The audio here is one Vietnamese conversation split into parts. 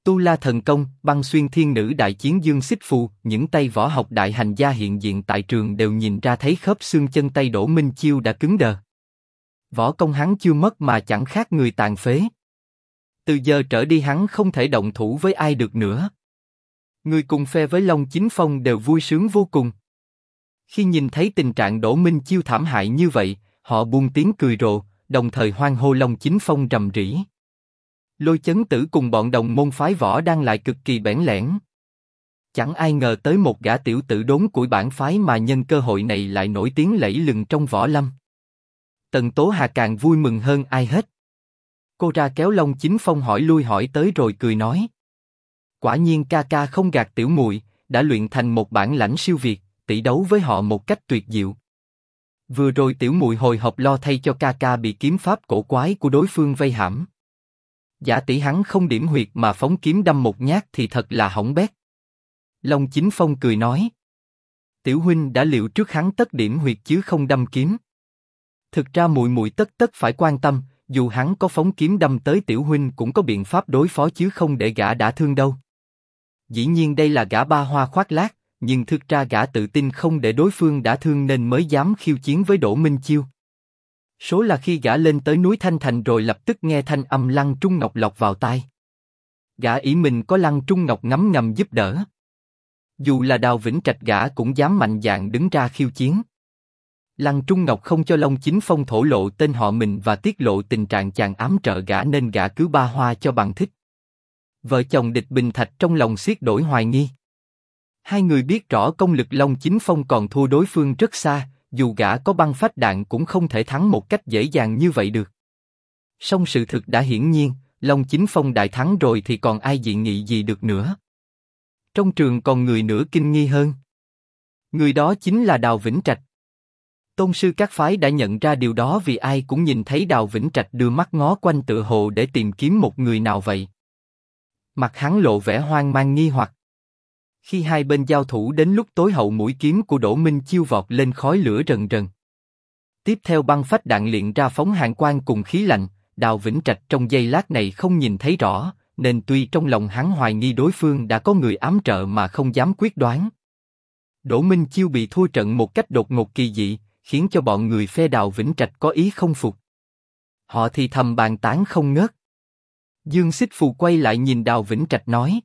Tu La Thần Công, Băng Xuyên Thiên Nữ Đại Chiến Dương Xích Phù, những tay võ học đại hành gia hiện diện tại trường đều nhìn ra thấy khớp xương chân tay Đỗ Minh Chiêu đã cứng đờ. Võ công hắn chưa mất mà chẳng khác người tàn phế. Từ giờ trở đi hắn không thể động thủ với ai được nữa. Người cùng phe với Long Chính Phong đều vui sướng vô cùng. Khi nhìn thấy tình trạng Đỗ Minh Chiêu thảm hại như vậy, họ buông tiếng cười rộ, đồng thời hoan hô Long Chính Phong rầm rĩ. Lôi Chấn Tử cùng bọn đồng môn phái võ đang lại cực kỳ bẽn lẽn. Chẳng ai ngờ tới một gã tiểu tử đốn củi bản phái mà nhân cơ hội này lại nổi tiếng lẫy lừng trong võ lâm. Tần Tố Hà càng vui mừng hơn ai hết. Cô ra kéo Long Chính Phong hỏi lui hỏi tới rồi cười nói: quả nhiên ca ca không gạt tiểu muội, đã luyện thành một bản lãnh siêu việt, tỷ đấu với họ một cách tuyệt diệu. Vừa rồi tiểu muội hồi hộp lo thay cho ca ca bị kiếm pháp cổ quái của đối phương vây hãm. Giả tỷ hắn không điểm huyệt mà phóng kiếm đâm một nhát thì thật là hỏng bét. Long Chính Phong cười nói: tiểu huynh đã liệu trước hắn tất điểm huyệt chứ không đâm kiếm. Thực ra muội muội tất phải quan tâm, dù hắn có phóng kiếm đâm tới tiểu huynh cũng có biện pháp đối phó chứ không để gã đả thương đâu. Dĩ nhiên đây là gã ba hoa khoác lác, nhưng thực ra gã tự tin không để đối phương đả thương nên mới dám khiêu chiến với Đỗ Minh Chiêu. Số là khi gã lên tới núi Thanh Thành rồi lập tức nghe thanh âm Lăng Trung Ngọc lọt vào tai. Gã ý mình có Lăng Trung Ngọc ngấm ngầm giúp đỡ. Dù là Đào Vĩnh Trạch gã cũng dám mạnh dạn đứng ra khiêu chiến. Lăng Trung Ngọc không cho Long Chính Phong thổ lộ tên họ mình và tiết lộ tình trạng chàng ám trợ gã nên gã cứ ba hoa cho bằng thích. Vợ chồng Địch Bình Thạch trong lòng xiết đổi hoài nghi. Hai người biết rõ công lực Long Chính Phong còn thua đối phương rất xa, dù gã có băng phách đạn cũng không thể thắng một cách dễ dàng như vậy được. Song sự thực đã hiển nhiên, Long Chính Phong đại thắng rồi thì còn ai dị nghị gì được nữa. Trong trường còn người nữa kinh nghi hơn. Người đó chính là Đào Vĩnh Trạch. Tôn sư các phái đã nhận ra điều đó vì ai cũng nhìn thấy Đào Vĩnh Trạch đưa mắt ngó quanh tựa hồ để tìm kiếm một người nào vậy. Mặt hắn lộ vẻ hoang mang nghi hoặc. Khi hai bên giao thủ đến lúc tối hậu mũi kiếm của Đỗ Minh Chiêu vọt lên khói lửa rần rần. Tiếp theo băng phách đạn liệng ra phóng hàn quang cùng khí lạnh, Đào Vĩnh Trạch trong giây lát này không nhìn thấy rõ, nên tuy trong lòng hắn hoài nghi đối phương đã có người ám trợ mà không dám quyết đoán. Đỗ Minh Chiêu bị thua trận một cách đột ngột kỳ dị, khiến cho bọn người phe Đào Vĩnh Trạch có ý không phục. Họ thì thầm bàn tán không ngớt. Dương Xích Phù quay lại nhìn Đào Vĩnh Trạch nói: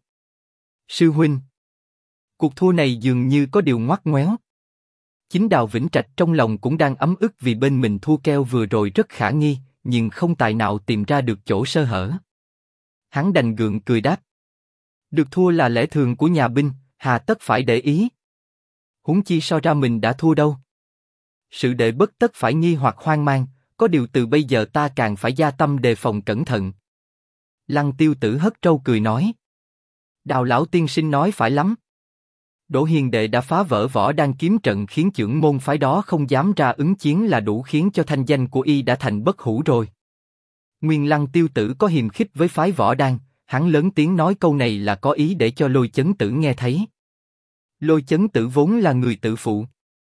sư huynh, cuộc thua này dường như có điều ngoắt ngoéo. Chính Đào Vĩnh Trạch trong lòng cũng đang ấm ức vì bên mình thua keo vừa rồi rất khả nghi, nhưng không tài nào tìm ra được chỗ sơ hở. Hắn đành gượng cười đáp: được thua là lẽ thường của nhà binh, hà tất phải để ý. Huống chi so ra mình đã thua đâu. Sự đệ bất tất phải nghi hoặc hoang mang, có điều từ bây giờ ta càng phải gia tâm đề phòng cẩn thận. Lăng Tiêu Tử hất trâu cười nói: Đào lão tiên sinh nói phải lắm. Đỗ hiền đệ đã phá vỡ võ đan kiếm trận khiến chưởng môn phái đó không dám ra ứng chiến là đủ khiến cho thanh danh của y đã thành bất hủ rồi. Nguyên Lăng Tiêu Tử có hiềm khích với phái võ đan, hắn lớn tiếng nói câu này là có ý để cho Lôi Chấn Tử nghe thấy. Lôi Chấn Tử vốn là người tự phụ.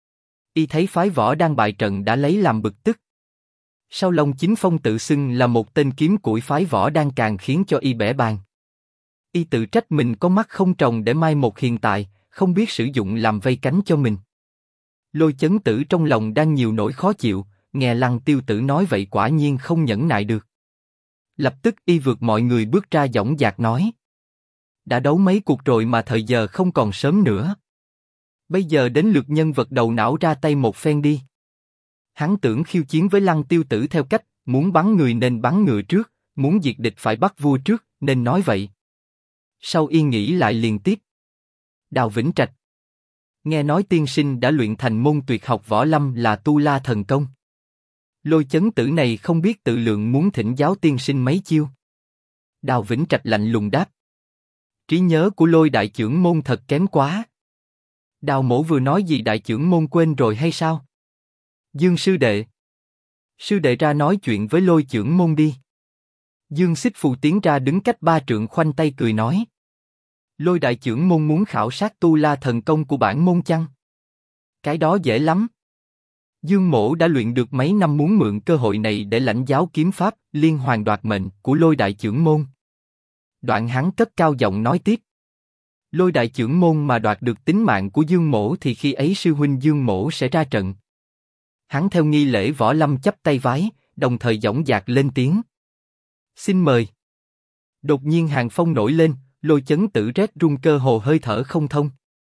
Y thấy phái võ đan bại trận đã lấy làm bực tức. Sau Long Chính Phong tự xưng là một tên kiếm củi phái võ đan càng khiến cho y bẽ bàng. Y tự trách mình có mắt không tròng để mai một hiện tại, không biết sử dụng làm vây cánh cho mình. Lôi Chấn Tử trong lòng đang nhiều nỗi khó chịu, nghe Lăng Tiêu Tử nói vậy quả nhiên không nhẫn nại được. Lập tức y vượt mọi người bước ra dõng dạc nói: đã đấu mấy cuộc rồi mà thời giờ không còn sớm nữa. Bây giờ đến lượt nhân vật đầu não ra tay một phen đi. Hắn tưởng khiêu chiến với Lăng Tiêu Tử theo cách muốn bắn người nên bắn ngựa trước, muốn diệt địch phải bắt vua trước, nên nói vậy. Sau y nghĩ lại liền tiếp: Đào Vĩnh Trạch, nghe nói tiên sinh đã luyện thành môn tuyệt học võ lâm là Tu La Thần Công. Lôi Chấn Tử này không biết tự lượng muốn thỉnh giáo tiên sinh mấy chiêu. Đào Vĩnh Trạch lạnh lùng đáp: trí nhớ của Lôi đại chưởng môn thật kém quá. Đào mỗ vừa nói gì đại chưởng môn quên rồi hay sao? Dương sư đệ, sư đệ ra nói chuyện với Lôi chưởng môn đi. Dương Xích Phù tiến ra đứng cách 3 trượng khoanh tay cười nói: Lôi đại chưởng môn muốn khảo sát Tu La Thần Công của bản môn chăng? Cái đó dễ lắm. Dương mỗ đã luyện được mấy năm, muốn mượn cơ hội này để lãnh giáo kiếm pháp Liên Hoàn Đoạt Mệnh của Lôi đại chưởng môn. Đoạn hắn cất cao giọng nói tiếp. Lôi đại chưởng môn mà đoạt được tính mạng của Dương Mỗ thì khi ấy sư huynh Dương Mỗ sẽ ra trận. Hắn theo nghi lễ võ lâm chắp tay vái, đồng thời dõng dạc lên tiếng. Xin mời. Đột nhiên hàng phong nổi lên, Lôi Chấn Tử rét run cơ hồ hơi thở không thông.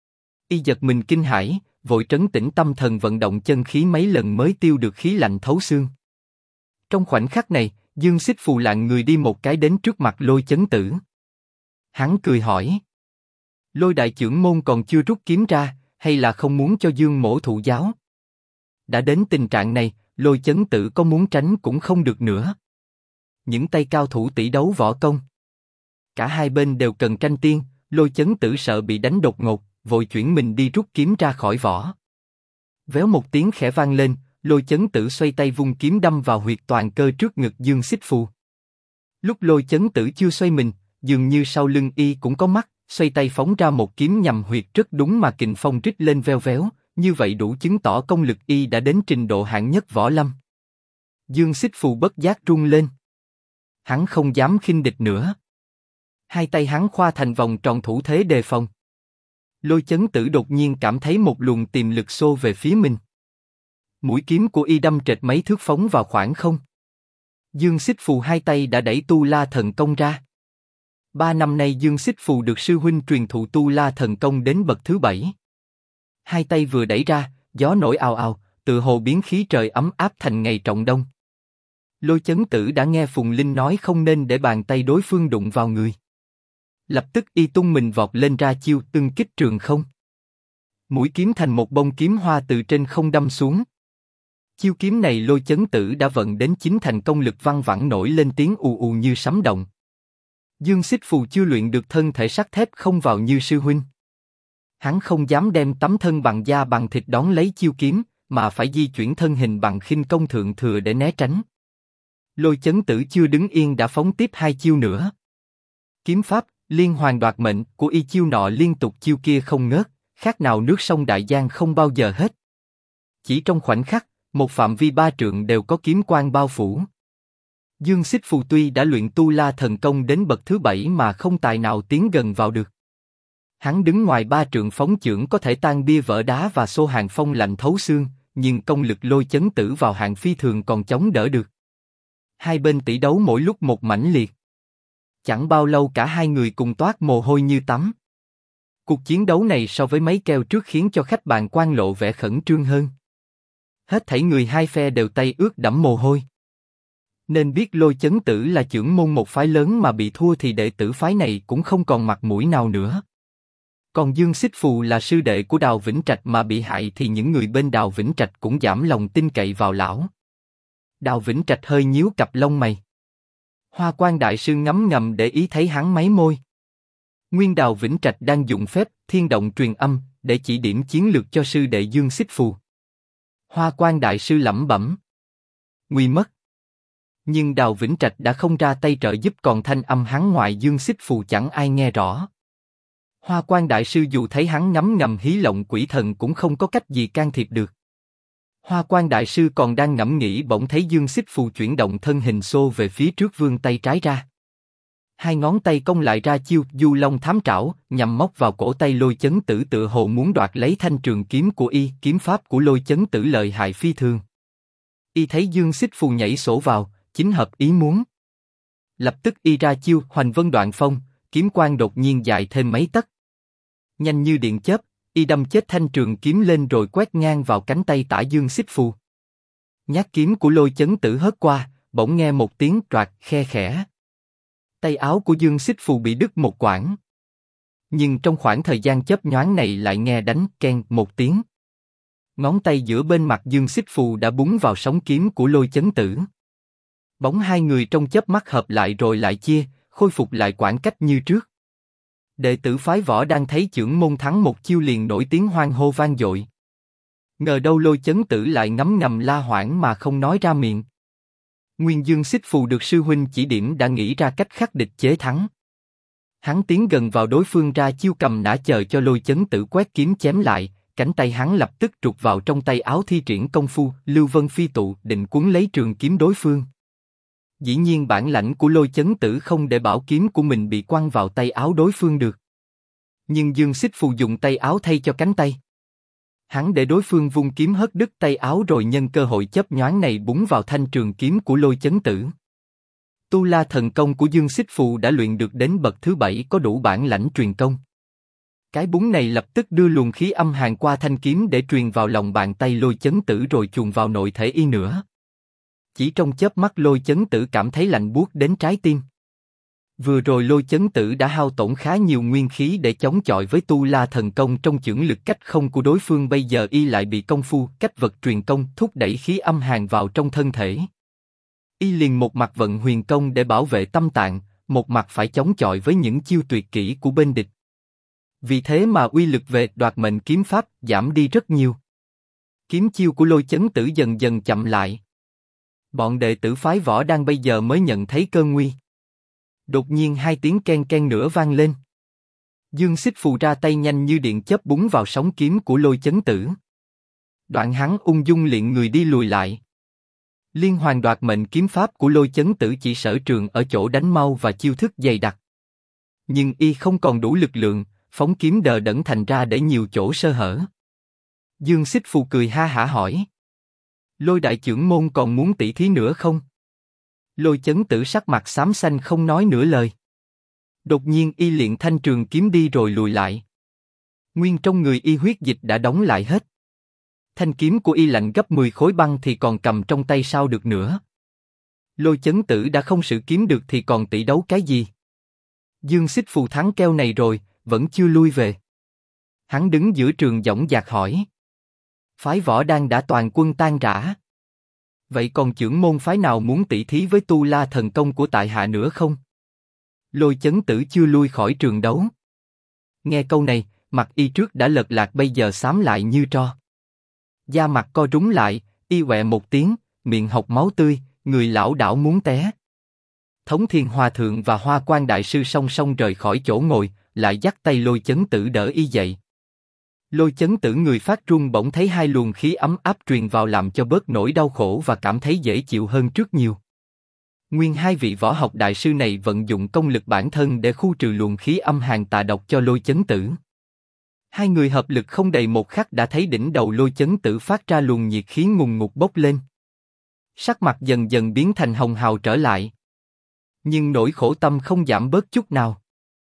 Y giật mình kinh hãi, vội trấn tĩnh tâm thần vận động chân khí mấy lần mới tiêu được khí lạnh thấu xương. Trong khoảnh khắc này, Dương Xích Phù lạng người đi một cái đến trước mặt Lôi Chấn Tử. Hắn cười hỏi. Lôi đại chưởng môn còn chưa rút kiếm ra, hay là không muốn cho Dương Mỗ thụ giáo? Đã đến tình trạng này, Lôi Chấn Tử có muốn tránh cũng không được nữa. Những tay cao thủ tỷ đấu võ công. Cả hai bên đều cần tranh tiên, Lôi Chấn Tử sợ bị đánh đột ngột, vội chuyển mình đi rút kiếm ra khỏi vỏ. Véo một tiếng khẽ vang lên, Lôi Chấn Tử xoay tay vung kiếm đâm vào huyệt toàn cơ trước ngực Dương Xích Phù. Lúc Lôi Chấn Tử chưa xoay mình, dường như sau lưng y cũng có mắt, xoay tay phóng ra một kiếm nhằm huyệt rất đúng mà kình phong rít lên veo véo, như vậy đủ chứng tỏ công lực y đã đến trình độ hạng nhất võ lâm. Dương Xích Phù bất giác run lên. Hắn không dám khinh địch nữa. Hai tay hắn khoa thành vòng tròn thủ thế đề phòng. Lôi Chấn Tử đột nhiên cảm thấy một luồng tiềm lực xô về phía mình. Mũi kiếm của y đâm trệt mấy thước phóng vào khoảng không. Dương Xích Phù hai tay đã đẩy Tu La Thần Công ra. 3 năm nay Dương Xích Phù được sư huynh truyền thụ Tu La Thần Công đến bậc thứ 7. Hai tay vừa đẩy ra, gió nổi ào ào, tự hồ biến khí trời ấm áp thành ngày trọng đông. Lôi Chấn Tử đã nghe Phùng Linh nói không nên để bàn tay đối phương đụng vào người. Lập tức y tung mình vọt lên ra chiêu tương kích trường không. Mũi kiếm thành một bông kiếm hoa từ trên không đâm xuống. Chiêu kiếm này Lôi Chấn Tử đã vận đến chính thành công lực văng vẳng nổi lên tiếng ù ù như sấm động. Dương Xích Phù chưa luyện được thân thể sắt thép không vào như sư huynh. Hắn không dám đem tấm thân bằng da bằng thịt đón lấy chiêu kiếm, mà phải di chuyển thân hình bằng khinh công thượng thừa để né tránh. Lôi Chấn Tử chưa đứng yên đã phóng tiếp hai chiêu nữa. Kiếm pháp liên hoàn đoạt mệnh của y chiêu nọ liên tục chiêu kia không ngớt, khác nào nước sông đại giang không bao giờ hết. Chỉ trong khoảnh khắc, một phạm vi 3 trượng đều có kiếm quang bao phủ. Dương Xích Phù tuy đã luyện Tu La Thần Công đến bậc thứ 7 mà không tài nào tiến gần vào được. Hắn đứng ngoài 3 trượng phóng chưởng có thể tan bia vỡ đá và xô hàng phong lạnh thấu xương, nhưng công lực Lôi Chấn Tử vào hạng phi thường còn chống đỡ được. Hai bên tỷ đấu mỗi lúc một mãnh liệt. Chẳng bao lâu cả hai người cùng toát mồ hôi như tắm. Cuộc chiến đấu này so với mấy keo trước khiến cho khách bàn quan lộ vẻ khẩn trương hơn. Hết thảy người hai phe đều tay ướt đẫm mồ hôi. Nên biết Lôi Chấn Tử là chưởng môn một phái lớn mà bị thua thì đệ tử phái này cũng không còn mặt mũi nào nữa. Còn Dương Xích Phù là sư đệ của Đào Vĩnh Trạch mà bị hại thì những người bên Đào Vĩnh Trạch cũng giảm lòng tin cậy vào lão. Đào Vĩnh Trạch hơi nhíu cặp lông mày. Hoa Quan đại sư ngấm ngầm để ý thấy hắn máy môi. Nguyên Đào Vĩnh Trạch đang dùng phép thiên động truyền âm để chỉ điểm chiến lược cho sư đệ Dương Xích Phù. Hoa Quan đại sư lẩm bẩm. Nguy mất. Nhưng Đào Vĩnh Trạch đã không ra tay trợ giúp, còn thanh âm hắn ngoài Dương Xích Phù chẳng ai nghe rõ. Hoa Quan đại sư dù thấy hắn ngấm ngầm hí lộng quỷ thần cũng không có cách gì can thiệp được. Hoa Quan đại sư còn đang ngẫm nghĩ bỗng thấy Dương Xích Phù chuyển động thân hình xô về phía trước vươn tay trái ra. Hai ngón tay cong lại ra chiêu Du Long Thám Trảo, nhằm móc vào cổ tay Lôi Chấn Tử tựa hồ muốn đoạt lấy thanh trường kiếm của y. Kiếm pháp của Lôi Chấn Tử lợi hại phi thường. Y thấy Dương Xích Phù nhảy sổ vào, chính hợp ý muốn. Lập tức y ra chiêu Hoành Vân Đoạn Phong, kiếm quang đột nhiên dài thêm mấy tấc. Nhanh như điện chớp, y đâm chết thanh trường kiếm lên rồi quét ngang vào cánh tay tả Dương Xích Phù. Nhát kiếm của Lôi Chấn Tử hất qua, bỗng nghe một tiếng toạc khe khẽ. Tay áo của Dương Xích Phù bị đứt một quãng. Nhưng trong khoảng thời gian chớp nhoáng này lại nghe đánh keng một tiếng. Ngón tay giữa bên mặt Dương Xích Phù đã búng vào sóng kiếm của Lôi Chấn Tử. Bóng hai người trong chớp mắt hợp lại rồi lại chia, khôi phục lại khoảng cách như trước. Đệ tử phái võ đang thấy chưởng môn thắng một chiêu liền nổi tiếng hoan hô vang dội. Ngờ đâu Lôi Chấn Tử lại ngấm ngầm la hoảng mà không nói ra miệng. Nguyên Dương Xích Phù được sư huynh chỉ điểm đã nghĩ ra cách khắc địch chế thắng. Hắn tiến gần vào đối phương ra chiêu cầm nã chờ cho Lôi Chấn Tử quét kiếm chém lại, cánh tay hắn lập tức trục vào trong tay áo thi triển công phu Lưu Vân Phi Tụ định cuốn lấy trường kiếm đối phương. Dĩ nhiên bản lãnh của Lôi Chấn Tử không để bảo kiếm của mình bị quăng vào tay áo đối phương được. Nhưng Dương Xích Phù dùng tay áo thay cho cánh tay. Hắn để đối phương vung kiếm hất đứt tay áo rồi nhân cơ hội chớp nhoáng này búng vào thanh trường kiếm của Lôi Chấn Tử. Tu La thần công của Dương Xích Phù đã luyện được đến bậc thứ 7 có đủ bản lãnh truyền công. Cái búng này lập tức đưa luồng khí âm hàn qua thanh kiếm để truyền vào lòng bàn tay Lôi Chấn Tử rồi chuồn vào nội thể y nữa. Chỉ trong chớp mắt Lôi Chấn Tử cảm thấy lạnh buốt đến trái tim. Vừa rồi Lôi Chấn Tử đã hao tổn khá nhiều nguyên khí để chống chọi với Tu La thần công trong chưởng lực cách không của đối phương, bây giờ y lại bị công phu cách vật truyền công thúc đẩy khí âm hàn vào trong thân thể. Y liền một mặt vận huyền công để bảo vệ tâm tạng, một mặt phải chống chọi với những chiêu tuyệt kỹ của bên địch. Vì thế mà uy lực về đoạt mệnh kiếm pháp giảm đi rất nhiều. Kiếm chiêu của Lôi Chấn Tử dần dần chậm lại. Bọn đệ tử phái Võ Đan bây giờ mới nhận thấy cơn nguy. Đột nhiên hai tiếng ken ken nữa vang lên. Dương Xích Phù ra tay nhanh như điện chớp búng vào sóng kiếm của Lôi Chấn Tử. Đoạn hắn ung dung liệng người đi lùi lại. Liên hoàn đoạt mệnh kiếm pháp của Lôi Chấn Tử chỉ sở trường ở chỗ đánh mau và chiêu thức dày đặc. Nhưng y không còn đủ lực lượng, phóng kiếm đờ đẫn thành ra để nhiều chỗ sơ hở. Dương Xích Phù cười ha hả hỏi: Lôi đại trưởng môn còn muốn tỷ thí nữa không? Lôi Chấn Tử sắc mặt xám xanh không nói nửa lời. Đột nhiên y liệng thanh trường kiếm đi rồi lùi lại. Nguyên trong người y huyết dịch đã đóng lại hết. Thanh kiếm của y lạnh gấp 10 khối băng thì còn cầm trong tay sao được nữa. Lôi Chấn Tử đã không sử kiếm được thì còn tỷ đấu cái gì? Dương Xích Phù thắng keo này rồi, vẫn chưa lui về. Hắn đứng giữa trường dõng dạc hỏi: Phái Võ Đan đã toàn quân tan rã. Vậy còn chưởng môn phái nào muốn tỷ thí với Tu La thần công của tại hạ nữa không? Lôi Chấn Tử chưa lui khỏi trường đấu. Nghe câu này, mặt y trước đã lật lạc bây giờ xám lại như tro. Da mặt co rúm lại, y quẹ một tiếng, miệng hộc máu tươi, người lảo đảo muốn té. Thống Thiên Hòa Thượng và Hoa Quan Đại Sư song song rời khỏi chỗ ngồi, lại dắt tay Lôi Chấn Tử đỡ y dậy. Lôi Chấn Tử người phát run bỗng thấy hai luồng khí ấm áp truyền vào làm cho bớt nỗi đau khổ và cảm thấy dễ chịu hơn trước nhiều. Nguyên hai vị võ học đại sư này vận dụng công lực bản thân để khu trừ luồng khí âm hàn tà độc cho Lôi Chấn Tử. Hai người hợp lực không đầy một khắc đã thấy đỉnh đầu Lôi Chấn Tử phát ra luồng nhiệt khí ngùng ngụt bốc lên. Sắc mặt dần dần biến thành hồng hào trở lại. Nhưng nỗi khổ tâm không giảm bớt chút nào.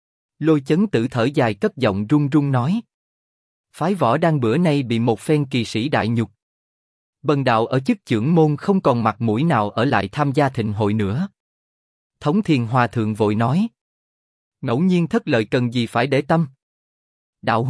Lôi Chấn Tử thở dài cất giọng run run nói: Phái Võ Đan bữa nay bị một phen kỳ sĩ đại nhục. Bần đạo ở chức chưởng môn không còn mặt mũi nào ở lại tham gia thịnh hội nữa. Thống Thiên Hòa Thượng vội nói: Ngẫu nhiên thất lợi cần gì phải để tâm. Đạo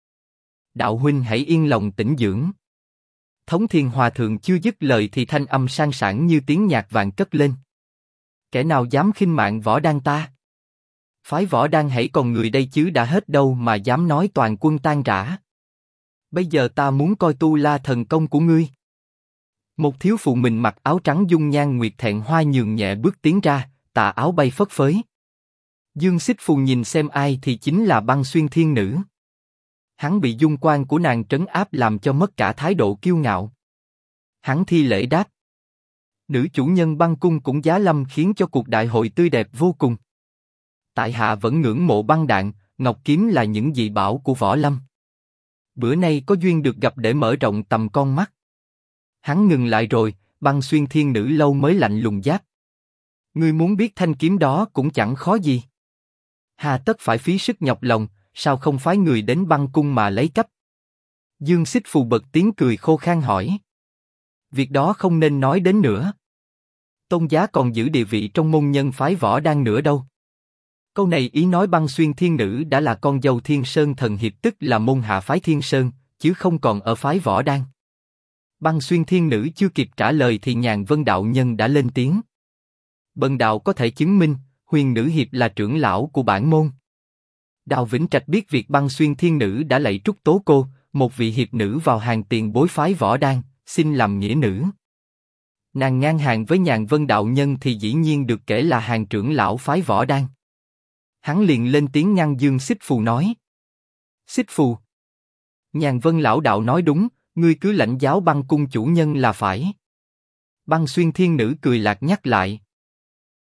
huynh hãy yên lòng tĩnh dưỡng. Thống Thiên Hòa Thượng chưa dứt lời thì thanh âm sang sảng như tiếng nhạc vàng cất lên: Kẻ nào dám khinh mạng Võ Đan ta? Phái Võ Đan hãy còn người đây chứ đã hết đâu mà dám nói toàn quân tan rã. Bây giờ ta muốn coi Tu La thần công của ngươi. Một thiếu phụ mình mặc áo trắng dung nhan nguyệt thẹn hoa nhường nhẹ bước tiến ra, tà áo bay phất phới. Dương Xích Phù nhìn xem ai thì chính là Băng Xuyên Thiên Nữ. Hắn bị dung quan của nàng trấn áp làm cho mất cả thái độ kiêu ngạo. Hắn thi lễ đáp: Nữ chủ nhân Băng cung cũng giá lâm khiến cho cuộc đại hội tươi đẹp vô cùng. Tại hạ vẫn ngưỡng mộ băng đạn, ngọc kiếm là những dị bảo của võ lâm. Bữa nay có duyên được gặp để mở rộng tầm con mắt. Hắn ngừng lại rồi, Băng Xuyên Thiên Nữ lâu mới lạnh lùng giáp: Ngươi muốn biết thanh kiếm đó cũng chẳng khó gì. Hà tất phải phí sức nhọc lòng, sao không phái người đến Băng cung mà lấy cắp? Dương Xích Phù bật tiếng cười khô khan hỏi: Việc đó không nên nói đến nữa. Tôn giá còn giữ địa vị trong môn nhân phái Võ Đan nữa đâu. Câu này ý nói Băng Xuyên Thiên Nữ đã là con dâu Thiên Sơn thần hiệp, tức là môn hạ phái Thiên Sơn, chứ không còn ở phái Võ Đan. Băng Xuyên Thiên Nữ chưa kịp trả lời thì Nhàn Vân đạo nhân đã lên tiếng: Bần đạo có thể chứng minh, Huyền Nữ hiệp là trưởng lão của bản môn. Đào Vĩnh Trạch biết việc Băng Xuyên Thiên Nữ đã lạy Trúc Tố Cô, một vị hiệp nữ vào hàng tiền bối phái Võ Đan, xin làm nghĩa nữ. Nàng ngang hàng với Nhàn Vân đạo nhân thì dĩ nhiên được kể là hàng trưởng lão phái Võ Đan. Hắn liền lên tiếng ngăn Dương Xích Phù nói: Xích Phù, Nhàn Vân lão đạo nói đúng, ngươi cứ lãnh giáo Băng cung chủ nhân là phải. Băng Xuyên Thiên Nữ cười lạc nhắc lại: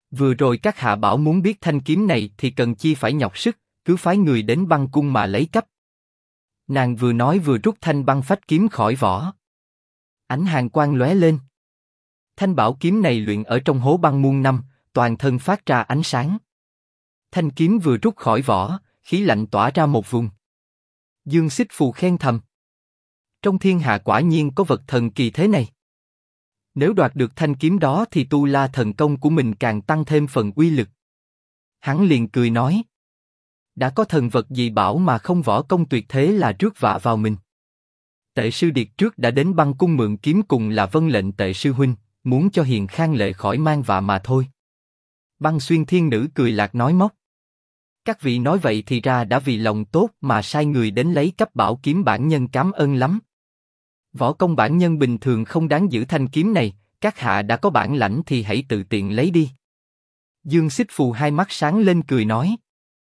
Vừa rồi các hạ bảo muốn biết thanh kiếm này thì cần chi phải nhọc sức, cứ phái người đến băng cung mà lấy cắp. Nàng vừa nói vừa rút thanh băng phách kiếm khỏi vỏ. Ánh hàn quang lóe lên. Thanh bảo kiếm này luyện ở trong hố băng muôn năm, toàn thân phát ra ánh sáng. Thanh kiếm vừa rút khỏi vỏ, khí lạnh tỏa ra một vùng. Dương Xích Phù khen thầm. Trong thiên hạ quả nhiên có vật thần kỳ thế này. Nếu đoạt được thanh kiếm đó thì tu la thần công của mình càng tăng thêm phần uy lực. Hắn liền cười nói. Đã có thần vật gì bảo mà không võ công tuyệt thế là rước vạ vào mình. Tệ sư Điệt trước đã đến băng cung mượn kiếm cùng là vâng lệnh tệ sư huynh, muốn cho Hiền Khang Lệ khỏi mang vạ mà thôi. Băng Xuyên Thiên Nữ cười lạc nói móc. Các vị nói vậy thì ra đã vì lòng tốt mà sai người đến lấy cấp bảo kiếm, bản nhân cảm ơn lắm. Võ công bản nhân bình thường không đáng giữ thanh kiếm này, các hạ đã có bản lãnh thì hãy tự tiện lấy đi. Dương Xích Phù hai mắt sáng lên cười nói.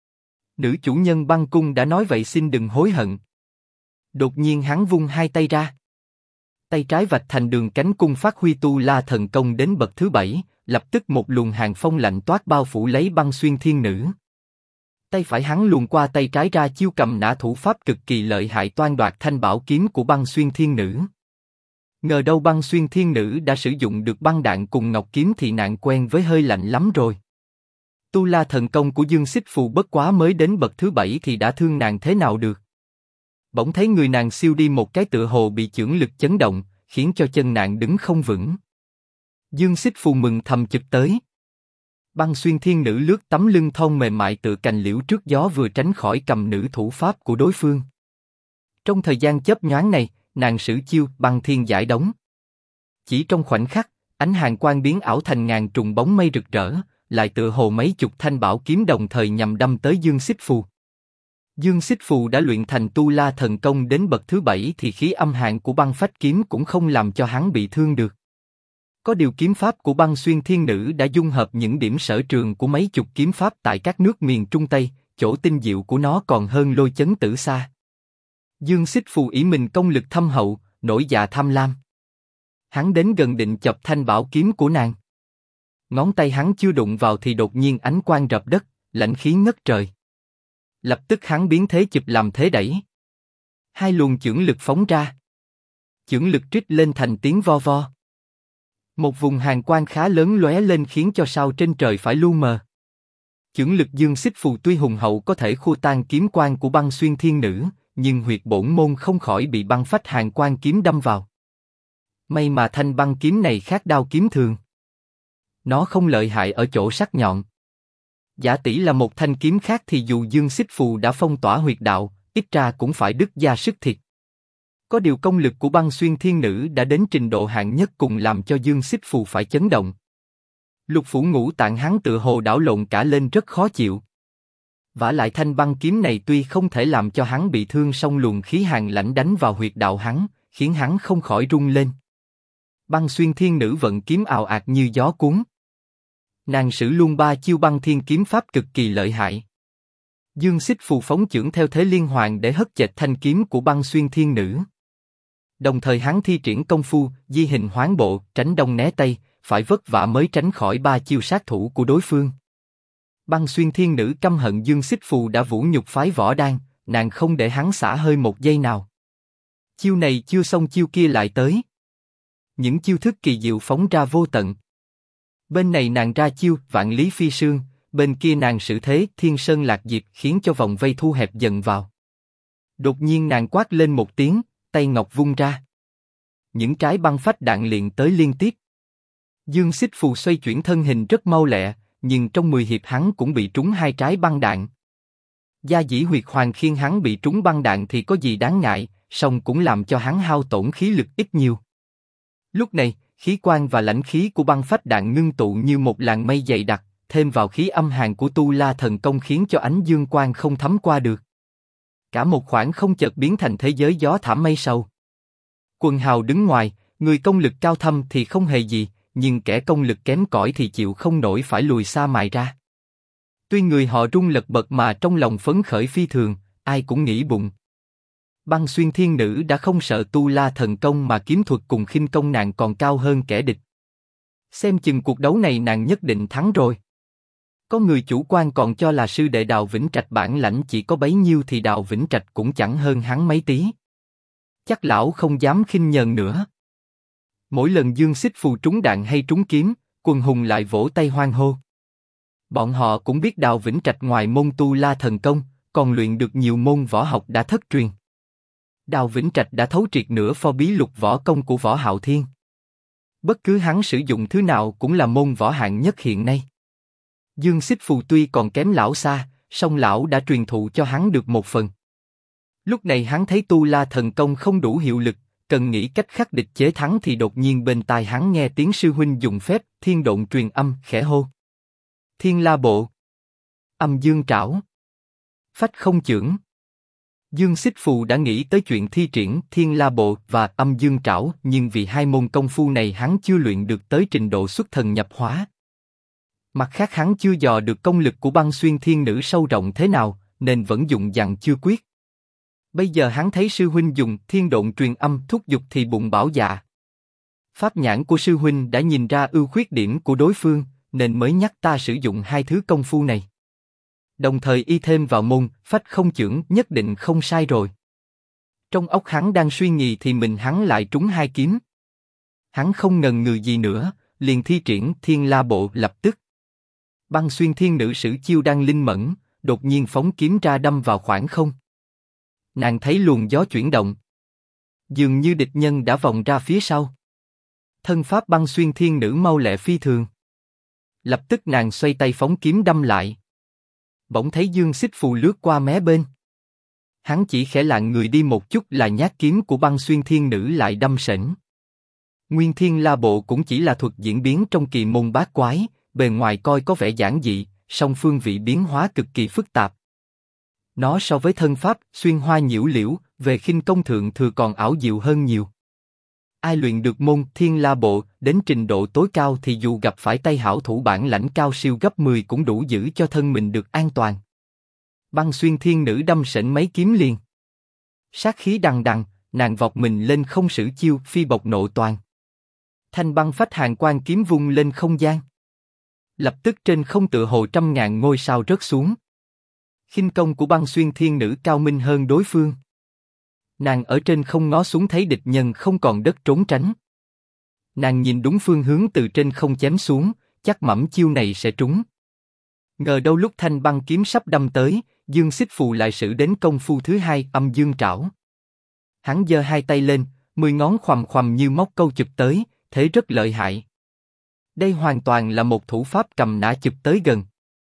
Nữ chủ nhân băng cung đã nói vậy xin đừng hối hận. Đột nhiên hắn vung hai tay ra. Tay trái vạch thành đường cánh cung phát huy tu la thần công đến bậc thứ 7, lập tức một luồng hàn phong lạnh toát bao phủ lấy Băng Xuyên Thiên Nữ. Tay phải hắn luồn qua tay trái ra chiêu cầm nã thủ pháp cực kỳ lợi hại toan đoạt thanh bảo kiếm của Băng Xuyên Thiên Nữ. Ngờ đâu Băng Xuyên Thiên Nữ đã sử dụng được băng đạn cùng ngọc kiếm thì nàng quen với hơi lạnh lắm rồi. Tu la thần công của Dương Xích Phù bất quá mới đến bậc thứ 7 thì đã thương nàng thế nào được. Bỗng thấy người nàng siêu đi một cái tựa hồ bị chưởng lực chấn động, khiến cho chân nàng đứng không vững. Dương Xích Phù mừng thầm chực tới. Băng Xuyên Thiên Nữ lướt tấm lưng thon mềm mại tựa cành liễu trước gió vừa tránh khỏi cầm nữ thủ pháp của đối phương. Trong thời gian chớp nhoáng này, nàng sử chiêu Băng Thiên Giải Đống. Chỉ trong khoảnh khắc, ánh hàn quang biến ảo thành ngàn trùng bóng mây rực rỡ, lại tựa hồ mấy chục thanh bảo kiếm đồng thời nhằm đâm tới Dương Xích Phù. Dương Xích Phù đã luyện thành tu la thần công đến bậc thứ 7 thì khí âm hàn của băng phách kiếm cũng không làm cho hắn bị thương được. Có điều kiếm pháp của Băng Xuyên Thiên Nữ đã dung hợp những điểm sở trường của mấy chục kiếm pháp tại các nước miền Trung Tây, chỗ tinh diệu của nó còn hơn Lôi Chấn Tử xa. Dương Xích Phù ý mình công lực thâm hậu, nổi dạ tham lam. Hắn đến gần định chọc thanh bảo kiếm của nàng. Ngón tay hắn chưa đụng vào thì đột nhiên ánh quang rập đất, lãnh khí ngất trời. Lập tức hắn biến thế chụp làm thế đẩy. Hai luồng chưởng lực phóng ra. Chưởng lực trích lên thành tiếng vo vo. Một vùng hàn quang khá lớn lóe lên khiến cho sao trên trời phải lu mờ. Chưởng lực Dương Xích Phù tuy hùng hậu có thể khua tan kiếm quang của Băng Xuyên Thiên Nữ, nhưng huyệt bổn môn không khỏi bị băng phách hàn quang kiếm đâm vào. May mà thanh băng kiếm này khác đao kiếm thường. Nó không lợi hại ở chỗ sắc nhọn. Giả tỷ là một thanh kiếm khác thì dù Dương Xích Phù đã phong tỏa huyệt đạo, ít ra cũng phải đứt da sức thịt. Có điều công lực của Băng Xuyên Thiên Nữ đã đến trình độ hạng nhất cùng làm cho Dương Xích Phù phải chấn động. Lục phủ ngũ tạng hắn tựa hồ đảo lộn cả lên rất khó chịu. Vả lại thanh băng kiếm này tuy không thể làm cho hắn bị thương song luồng khí hàn lãnh đánh vào huyệt đạo hắn, khiến hắn không khỏi rung lên. Băng Xuyên Thiên Nữ vận kiếm ào ạt như gió cuốn. Nàng sử luôn 3 chiêu băng thiên kiếm pháp cực kỳ lợi hại. Dương Xích Phù phóng chưởng theo thế liên hoàn để hất chệch thanh kiếm của Băng Xuyên Thiên Nữ. Đồng thời hắn thi triển công phu di hình hoán bộ, tránh đông né tây, phải vất vả mới tránh khỏi 3 chiêu sát thủ của đối phương. Băng Xuyên Thiên Nữ căm hận Dương Xích Phù đã vũ nhục phái Võ Đan, nàng không để hắn xả hơi một giây nào. Chiêu này chưa xong chiêu kia lại tới. Những chiêu thức kỳ diệu phóng ra vô tận. Bên này nàng ra chiêu Vạn Lý Phi Sương, bên kia nàng sử thế Thiên Sơn Lạc Diệp khiến cho vòng vây thu hẹp dần vào. Đột nhiên nàng quát lên một tiếng, tay ngọc vung ra. Những trái băng phách đạn liền tới liên tiếp. Dương Xích Phù xoay chuyển thân hình rất mau lẹ, nhưng trong 10 hiệp hắn cũng bị trúng 2 trái băng đạn. Gia dĩ huyệt hoàng khiên hắn bị trúng băng đạn thì có gì đáng ngại, song cũng làm cho hắn hao tổn khí lực ít nhiều. Lúc này, khí quang và lãnh khí của băng phách đạn ngưng tụ như một làn mây dày đặc, thêm vào khí âm hàn của tu la thần công khiến cho ánh dương quang không thấm qua được. Cả một khoảng không chợt biến thành thế giới gió thảm mây sâu. Quần hào đứng ngoài, người công lực cao thâm thì không hề gì, nhưng kẻ công lực kém cỏi thì chịu không nổi phải lùi xa mài ra. Tuy người họ rung lật bật mà trong lòng phấn khởi phi thường, ai cũng nghĩ bụng. Băng Xuyên Thiên Nữ đã không sợ tu la thần công mà kiếm thuật cùng khinh công nàng còn cao hơn kẻ địch. Xem chừng cuộc đấu này nàng nhất định thắng rồi. Có người chủ quan còn cho là sư đệ Đào Vĩnh Trạch bản lãnh chỉ có bấy nhiêu thì Đào Vĩnh Trạch cũng chẳng hơn hắn mấy tí. Chắc lão không dám khinh nhờn nữa. Mỗi lần Dương Xích Phù trúng đạn hay trúng kiếm, quần hùng lại vỗ tay hoan hô. Bọn họ cũng biết Đào Vĩnh Trạch ngoài môn tu la thần công, còn luyện được nhiều môn võ học đã thất truyền. Đào Vĩnh Trạch đã thấu triệt nửa pho bí lục võ công của Võ Hạo Thiên. Bất cứ hắn sử dụng thứ nào cũng là môn võ hạng nhất hiện nay. Dương Xích Phù tuy còn kém lão xa, song lão đã truyền thụ cho hắn được một phần. Lúc này hắn thấy tu la thần công không đủ hiệu lực, cần nghĩ cách khắc địch chế thắng thì đột nhiên bên tai hắn nghe tiếng sư huynh dùng phép thiên độn truyền âm khẽ hô. Thiên La Bộ, Âm Dương Trảo, Phách Không Chưởng. Dương Xích Phù đã nghĩ tới chuyện thi triển Thiên La Bộ và Âm Dương Trảo, nhưng vì hai môn công phu này hắn chưa luyện được tới trình độ xuất thần nhập hóa. Mặt khác hắn chưa dò được công lực của Băng Xuyên Thiên Nữ sâu rộng thế nào, nên vẫn dùng dằng chưa quyết. Bây giờ hắn thấy sư huynh dùng thiên độn truyền âm thúc giục thì bụng bảo dạ. Pháp nhãn của sư huynh đã nhìn ra ưu khuyết điểm của đối phương, nên mới nhắc ta sử dụng hai thứ công phu này. Đồng thời y thêm vào môn Phách Không Chưởng nhất định không sai rồi. Trong óc hắn đang suy nghĩ thì mình hắn lại trúng hai kiếm. Hắn không ngần ngừ gì nữa, liền thi triển Thiên La Bộ lập tức. Băng Xuyên Thiên Nữ sử chiêu đang linh mẫn, đột nhiên phóng kiếm ra đâm vào khoảng không. Nàng thấy luồng gió chuyển động, dường như địch nhân đã vòng ra phía sau. Thân pháp Băng Xuyên Thiên Nữ mau lẹ phi thường. Lập tức nàng xoay tay phóng kiếm đâm lại. Bỗng thấy Dương Xích Phù lướt qua mé bên. Hắn chỉ khẽ lạng người đi một chút là nhát kiếm của Băng Xuyên Thiên Nữ lại đâm sển. Nguyên Thiên La Bộ cũng chỉ là thuật diễn biến trong kỳ môn bát quái, bề ngoài coi có vẻ giản dị, song phương vị biến hóa cực kỳ phức tạp. Nó so với thân pháp xuyên hoa nhiễu liễu, về khinh công thượng thừa còn ảo diệu hơn nhiều. Ai luyện được môn Thiên La Bộ đến trình độ tối cao thì dù gặp phải tay hảo thủ bản lãnh cao siêu gấp 10 cũng đủ giữ cho thân mình được an toàn. Băng Xuyên Thiên Nữ đâm sển mấy kiếm liền. Sát khí đằng đằng, nàng vọt mình lên không sử chiêu phi bộc nộ toàn. Thanh băng phách hàn quang kiếm vung lên không gian. Lập tức trên không tựa hồ trăm ngàn ngôi sao rớt xuống. Khinh công của Băng Xuyên Thiên Nữ cao minh hơn đối phương. Nàng ở trên không ngó xuống thấy địch nhân không còn đất trốn tránh. Nàng nhìn đúng phương hướng từ trên không chém xuống, chắc mẩm chiêu này sẽ trúng. Ngờ đâu lúc thanh băng kiếm sắp đâm tới, Dương Xích Phù lại sử đến công phu thứ hai Âm Dương Trảo. Hắn giơ hai tay lên, 10 ngón khoằm khoằm như móc câu chụp tới, thế rất lợi hại. Đây hoàn toàn là một thủ pháp cầm nã chụp tới gần.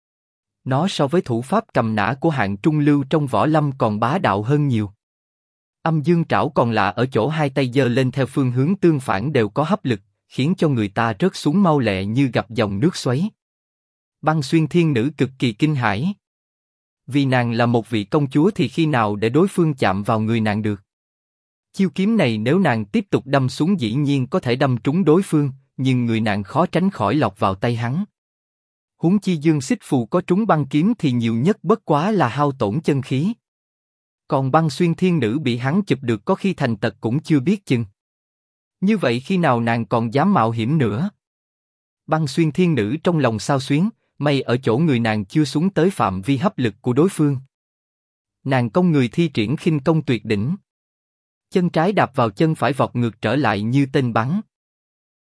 Nó so với thủ pháp cầm nã của hạng trung lưu trong võ lâm còn bá đạo hơn nhiều. Âm Dương Trảo còn lạ ở chỗ hai tay giơ lên theo phương hướng tương phản đều có hấp lực, khiến cho người ta rớt xuống mau lẹ như gặp dòng nước xoáy. Băng Xuyên Thiên Nữ cực kỳ kinh hãi. Vì nàng là một vị công chúa thì khi nào để đối phương chạm vào người nàng được. Chiêu kiếm này nếu nàng tiếp tục đâm xuống dĩ nhiên có thể đâm trúng đối phương, nhưng người nàng khó tránh khỏi lọt vào tay hắn. Huống chi Dương Xích Phù có trúng băng kiếm thì nhiều nhất bất quá là hao tổn chân khí. Còn Băng Xuyên Thiên Nữ bị hắn chụp được có khi thành tật cũng chưa biết chừng. Như vậy khi nào nàng còn dám mạo hiểm nữa? Băng Xuyên Thiên Nữ trong lòng xao xuyến, may ở chỗ người nàng chưa xuống tới phạm vi hấp lực của đối phương. Nàng công người thi triển khinh công tuyệt đỉnh. Chân trái đạp vào chân phải vọt ngược trở lại như tên bắn.